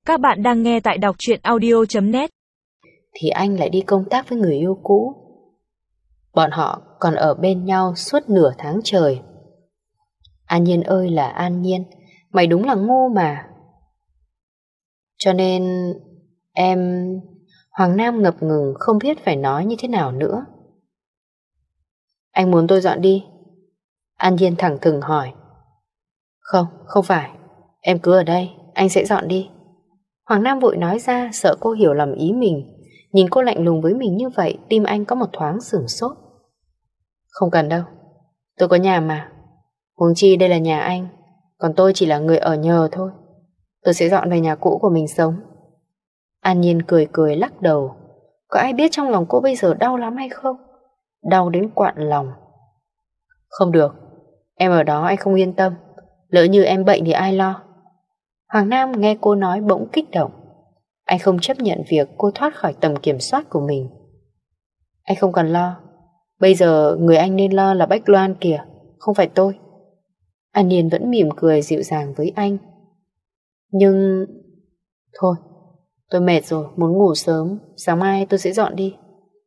Các bạn đang nghe tại đọc truyện audio.net. Thì anh lại đi công tác với người yêu cũ. Bọn họ còn ở bên nhau suốt nửa tháng trời. An Nhiên ơi là An Nhiên, mày đúng là ngu mà. Cho nên Hoàng Nam ngập ngừng không biết phải nói như thế nào nữa. Anh muốn tôi dọn đi? An Nhiên thẳng thừng hỏi. Không phải. Em cứ ở đây, anh sẽ dọn đi. Hoàng Nam vội nói ra, sợ cô hiểu lầm ý mình. Nhìn cô lạnh lùng với mình như vậy, tim anh có một thoáng sửng sốt. Không cần đâu, tôi có nhà mà. Huống chi đây là nhà anh, còn tôi chỉ là người ở nhờ thôi. Tôi sẽ dọn về nhà cũ của mình sống. An Nhiên cười cười lắc đầu. Có ai biết trong lòng cô bây giờ đau lắm hay không? Đau đến quặn lòng. Không được, em ở đó anh không yên tâm. Lỡ như em bệnh thì ai lo? Hoàng Nam nghe cô nói bỗng kích động. Anh không chấp nhận việc cô thoát khỏi tầm kiểm soát của mình. Anh không cần lo. Bây giờ người anh nên lo là Bách Loan kìa, không phải tôi. An Nhiên vẫn mỉm cười dịu dàng với anh. Nhưng... Thôi, tôi mệt rồi, muốn ngủ sớm. Sáng mai tôi sẽ dọn đi.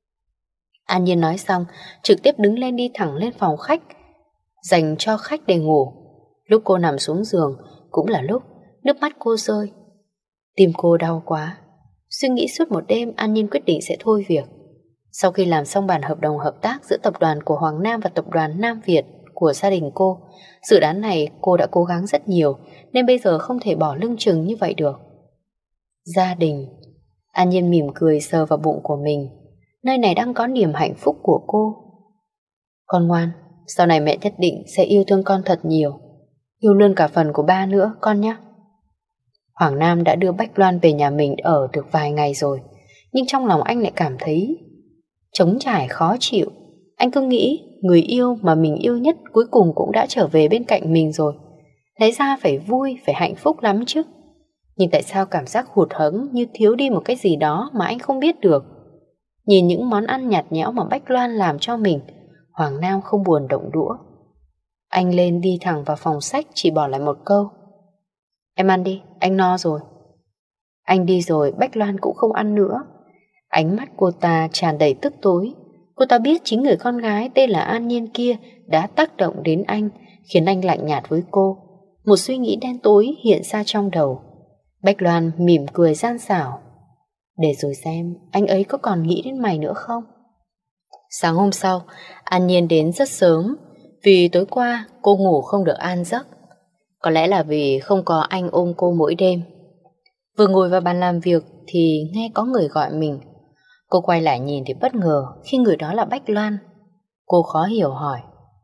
An Nhiên nói xong, trực tiếp đứng lên đi thẳng lên phòng khách, dành cho khách để ngủ. Lúc cô nằm xuống giường, cũng là lúc nước mắt cô rơi. Tim cô đau quá. Suy nghĩ suốt một đêm, An Nhiên quyết định sẽ thôi việc. Sau khi làm xong bản hợp đồng hợp tác giữa tập đoàn của Hoàng Nam và tập đoàn Nam Việt của gia đình cô, dự án này cô đã cố gắng rất nhiều, nên bây giờ không thể bỏ lưng chừng như vậy được. Gia đình. An Nhiên mỉm cười sờ vào bụng của mình. Nơi này đang có niềm hạnh phúc của cô. Con ngoan, sau này mẹ nhất định sẽ yêu thương con thật nhiều. Yêu luôn cả phần của ba nữa con nhé. Hoàng Nam đã đưa Bách Loan về nhà mình ở được vài ngày rồi, nhưng trong lòng anh lại cảm thấy trống trải khó chịu. Anh cứ nghĩ người yêu mà mình yêu nhất cuối cùng cũng đã trở về bên cạnh mình rồi. Lẽ ra phải vui, phải hạnh phúc lắm chứ. Nhưng tại sao cảm giác hụt hẫng như thiếu đi một cái gì đó mà anh không biết được. Nhìn những món ăn nhạt nhẽo mà Bách Loan làm cho mình, Hoàng Nam không buồn động đũa. Anh lên đi thẳng vào phòng sách, chỉ bỏ lại một câu. Em ăn đi, anh no rồi. Anh đi rồi, Bách Loan cũng không ăn nữa. Ánh mắt cô ta tràn đầy tức tối. Cô ta biết chính người con gái tên là An Nhiên kia đã tác động đến anh, khiến anh lạnh nhạt với cô. Một suy nghĩ đen tối hiện ra trong đầu. Bách Loan mỉm cười gian xảo. Để rồi xem anh ấy có còn nghĩ đến mày nữa không. Sáng hôm sau, An Nhiên đến rất sớm, vì tối qua cô ngủ không được an giấc. Có lẽ là vì không có anh ôm cô mỗi đêm. Vừa ngồi vào bàn làm việc thì nghe có người gọi mình. Cô quay lại nhìn thì bất ngờ khi người đó là Bách Loan. Cô khó hiểu hỏi.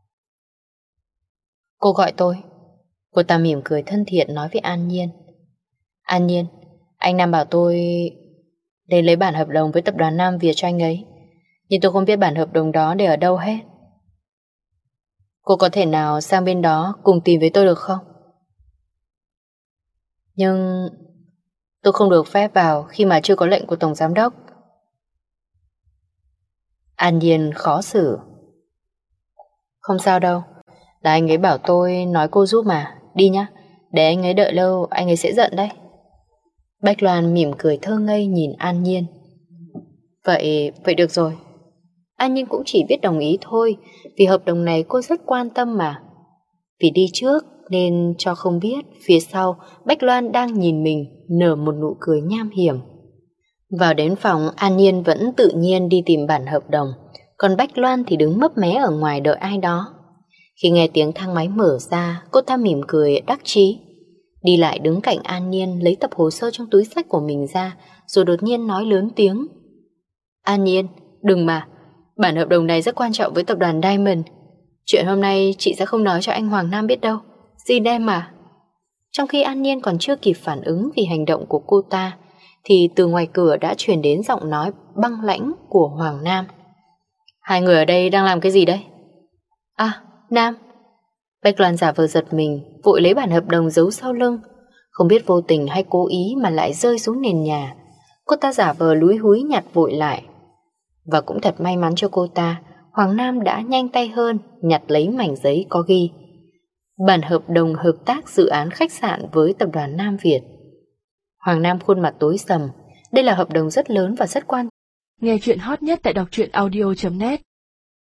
Cô gọi tôi. Cô ta mỉm cười thân thiện nói với An Nhiên. An Nhiên, anh Nam bảo tôi đến lấy bản hợp đồng với tập đoàn Nam Việt cho anh ấy. Nhưng tôi không biết bản hợp đồng đó để ở đâu hết. Cô có thể nào sang bên đó cùng tìm với tôi được không? Nhưng tôi không được phép vào khi mà chưa có lệnh của Tổng Giám đốc. An Nhiên khó xử. Không sao đâu, là anh ấy bảo tôi nói cô giúp mà. Đi nhá, để anh ấy đợi lâu anh ấy sẽ giận đấy. Bách Loan mỉm cười thơ ngây nhìn An Nhiên. Vậy được rồi. An Nhiên cũng chỉ biết đồng ý thôi, vì hợp đồng này cô rất quan tâm mà. Vì đi trước nên cho không biết phía sau Bách Loan đang nhìn mình nở một nụ cười nham hiểm. Vào đến phòng, An Nhiên vẫn tự nhiên đi tìm bản hợp đồng, còn Bách Loan thì đứng mấp mé ở ngoài đợi ai đó. Khi nghe tiếng thang máy mở ra, cô ta mỉm cười đắc chí, đi lại đứng cạnh An Nhiên lấy tập hồ sơ trong túi xách của mình ra, rồi đột nhiên nói lớn tiếng. An Nhiên, đừng mà, bản hợp đồng này rất quan trọng với tập đoàn Diamond. Chuyện hôm nay chị sẽ không nói cho anh Hoàng Nam biết đâu. Xin em mà. Trong khi An Nhiên còn chưa kịp phản ứng vì hành động của cô ta, thì từ ngoài cửa đã truyền đến giọng nói băng lãnh của Hoàng Nam. Hai người ở đây đang làm cái gì đây? À, Nam. Bách Loan giả vờ giật mình, vội lấy bản hợp đồng giấu sau lưng. Không biết vô tình hay cố ý mà lại rơi xuống nền nhà. Cô ta giả vờ lúi húi nhặt vội lại. Và cũng thật may mắn cho cô ta, Hoàng Nam đã nhanh tay hơn, nhặt lấy mảnh giấy có ghi bản hợp đồng hợp tác dự án khách sạn với tập đoàn Nam Việt. Hoàng Nam khuôn mặt tối sầm. Đây là hợp đồng rất lớn và rất quan trọng. Nghe chuyện hot nhất tại đọc truyện audio.net